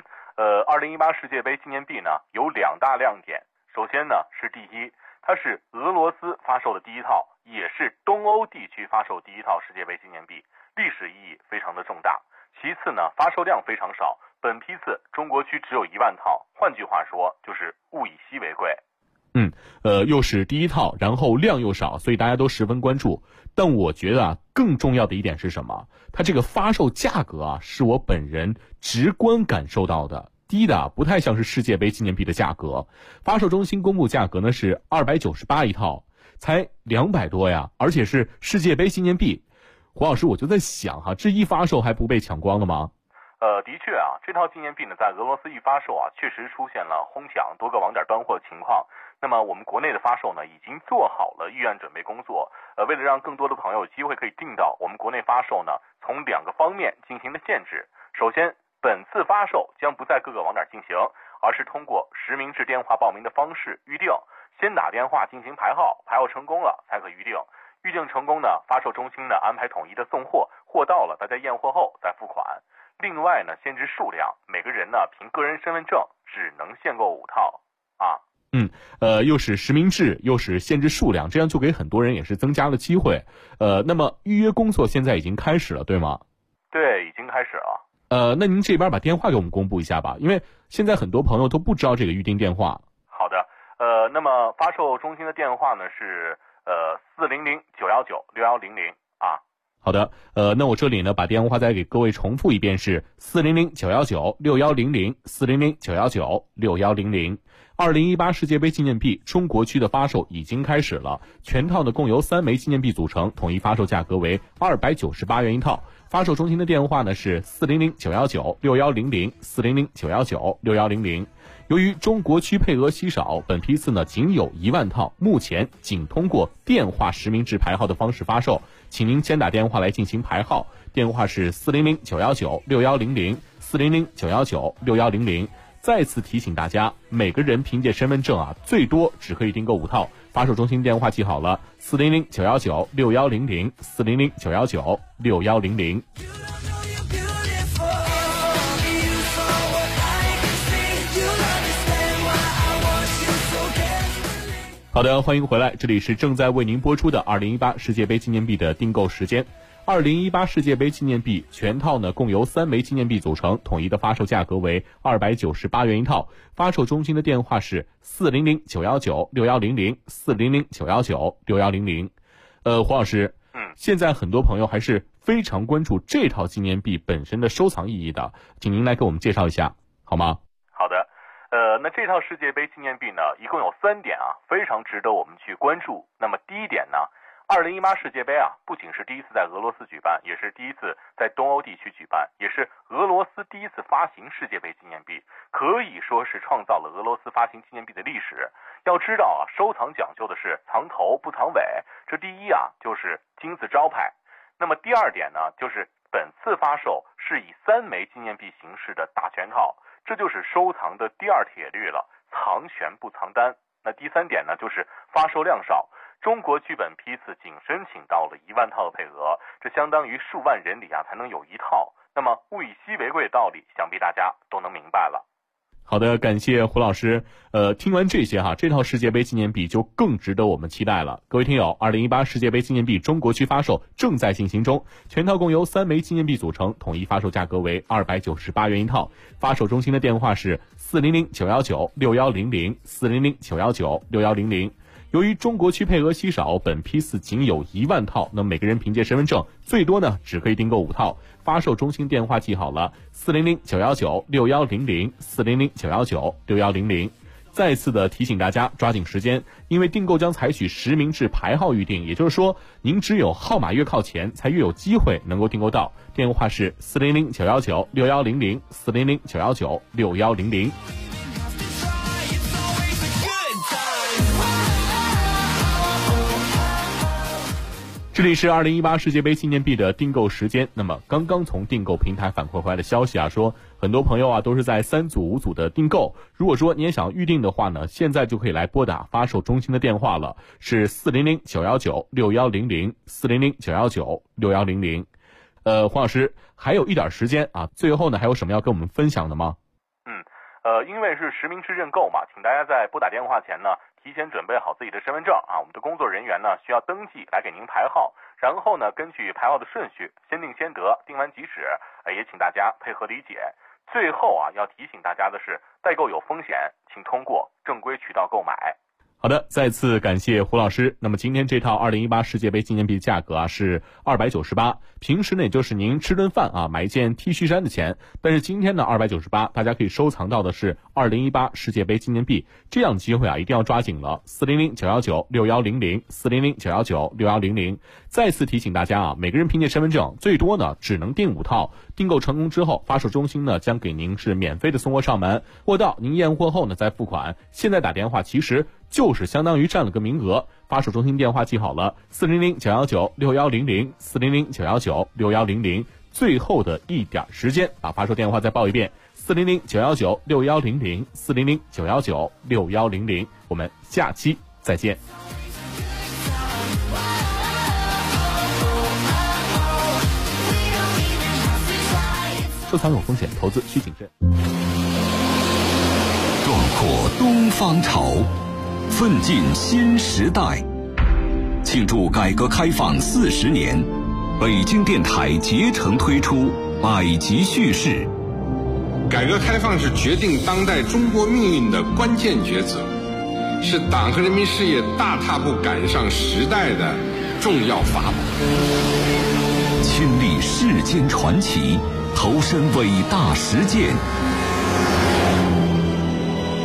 ？2018世界杯纪念币呢有2大亮点。首先呢是第一，它是俄罗斯发售的第一套，也是东欧地区发售第一套世界杯纪念币，历史意义非常的重大。其次呢，发售量非常少，本批次中国区只有1万套，换句话说就是物以稀为贵。 又是第一套，然后量又少，所以大家都十分关注。但我觉得更重要的一点是什么？它这个发售价格是我本人直观感受到的，低的不太像是世界杯纪念币的价格。发售中心公布价格呢是298一套，才200多呀，而且是世界杯纪念币。胡老师，我就在想这一发售还不被抢光了吗？ 的确这套纪念币呢，在俄罗斯一发售确实出现了哄抢多个网点端货的情况。那么我们国内的发售呢，已经做好了预案准备工作。为了让更多的朋友有机会可以订到，我们国内发售呢，从2个方面进行了限制。首先，本次发售将不在各个网点进行，而是通过实名制电话报名的方式预定，先打电话进行排号，排号成功了才可预定。预定成功呢，发售中心呢安排统一的送货，货到了大家验货后再付款。另外呢，限制数量，每个人呢凭个人身份证只能限购5套又是实名制，又是限制数量，这样就给很多人也是增加了机会。那么预约工作现在已经开始了，对吗？ 对，已经开始了。 那您这边把电话给我们公布一下吧，因为现在很多朋友都不知道这个预订电话。 好的，那么发售中心的电话呢是400-919-6100 好的，那我这里呢把电话再给各位重复一遍，是400-919-6100 400-919-6100。2018世界杯纪念币中国区的发售已经开始了，全套呢共由3枚纪念币组成，统一发售价格为298元一套。发售中心的电话呢是400-919-6100 400-919-6100。由于中国区配额稀少，本批次呢仅有1万套，目前仅通过电话实名制排号的方式发售，请您先打电话来进行排号，电话是400-919-6100 400-919-6100。再次提醒大家，每个人凭借身份证最多只可以订购5套。发售中心电话记好了，400-919-6100 400-919-6100。 好的，欢迎回来，这里是正在为您播出的2018世界杯纪念币的订购时间。2018世界杯纪念币全套呢，共由3枚纪念币组成，统一的发售价格为298元一套。发售中心的电话是400-919-6100，400-919-6100。黄老师，现在很多朋友还是非常关注这套纪念币本身的收藏意义的，请您来给我们介绍一下，好吗？ 好的。那这套世界杯纪念币呢，一共有3点啊，非常值得我们去关注。那么第一点呢，2018世界杯啊，不仅是第一次在俄罗斯举办，也是第一次在东欧地区举办，也是俄罗斯第一次发行世界杯纪念币，可以说是创造了俄罗斯发行纪念币的历史。要知道啊，收藏讲究的是藏头不藏尾，这第一啊就是金字招牌。那么第二点呢，就是本次发售是以3枚纪念币形式的大全套。这就是收藏的第2铁律了，藏全不藏单。那第3点呢，就是发售量少，中国剧本批次仅申请到了1万套的配额，这相当于数万人里啊才能有1套。那么物以稀为贵的道理，想必大家都能明白了。 好的，感谢胡老师。听完这些哈，这套世界杯纪念币就更值得我们期待了。各位听友，2018世界杯纪念币中国区发售正在进行中，全套共由3枚纪念币组成，统一发售价格为298元一套。发售中心的电话是400-919-6100，400-919-6100。由于中国区配额稀少，本批次仅有1万套，那每个人凭借身份证最多呢只可以订购5套。发售中心电话记好了，400-919-6100，400-919-6100。再次的提醒大家抓紧时间，因为订购将采取实名制排号预订，也就是说您只有号码越靠前才越有机会能够订购到。电话是400-919-6100，400-919-6100。这里是2018世界杯纪念币的订购时间。那么刚刚从订购平台反馈回来的消息啊，说很多朋友啊都是在3组5组的订购。如果说你也想预定的话呢，现在就可以来拨打发售中心的电话了，是400-919-6100，400-919-6100。黄老师，还有一点时间啊，最后呢还有什么要跟我们分享的吗？ 因为是实名制认购嘛，请大家在拨打电话前呢，提前准备好自己的身份证啊，我们的工作人员呢需要登记来给您排号，然后呢根据排号的顺序先定先得，定完即止，也请大家配合理解。最后啊，要提醒大家的是，代购有风险，请通过正规渠道购买。 好的，再次感谢胡老师。那么今天这套2018世界杯纪念币价格啊是298，平时呢也就是您吃顿饭啊买一件 T 恤衫的钱，但是今天呢298，大家可以收藏到的是2018世界杯纪念币，这样的机会啊一定要抓紧了。400-919-6100，400-919-6100。再次提醒大家啊，每个人凭借身份证最多呢只能订5套，订购成功之后，发售中心呢将给您是免费的送货上门，货到您验货后呢再付款。现在打电话其实就是相当于占了个名额。发售中心电话记好了，400-919-6100，400-919-6100。最后的一点时间，把发售电话再报一遍，400-919-6100，400-919-6100。我们下期再见。收藏有风险，投资需谨慎。 壮阔东方潮，奋进新时代。庆祝改革开放40年，北京电台竭诚推出百集叙事。 改革开放是决定当代中国命运的关键抉择，是党和人民事业大踏步赶上时代的重要法宝。 亲历世间传奇，投身伟大实践，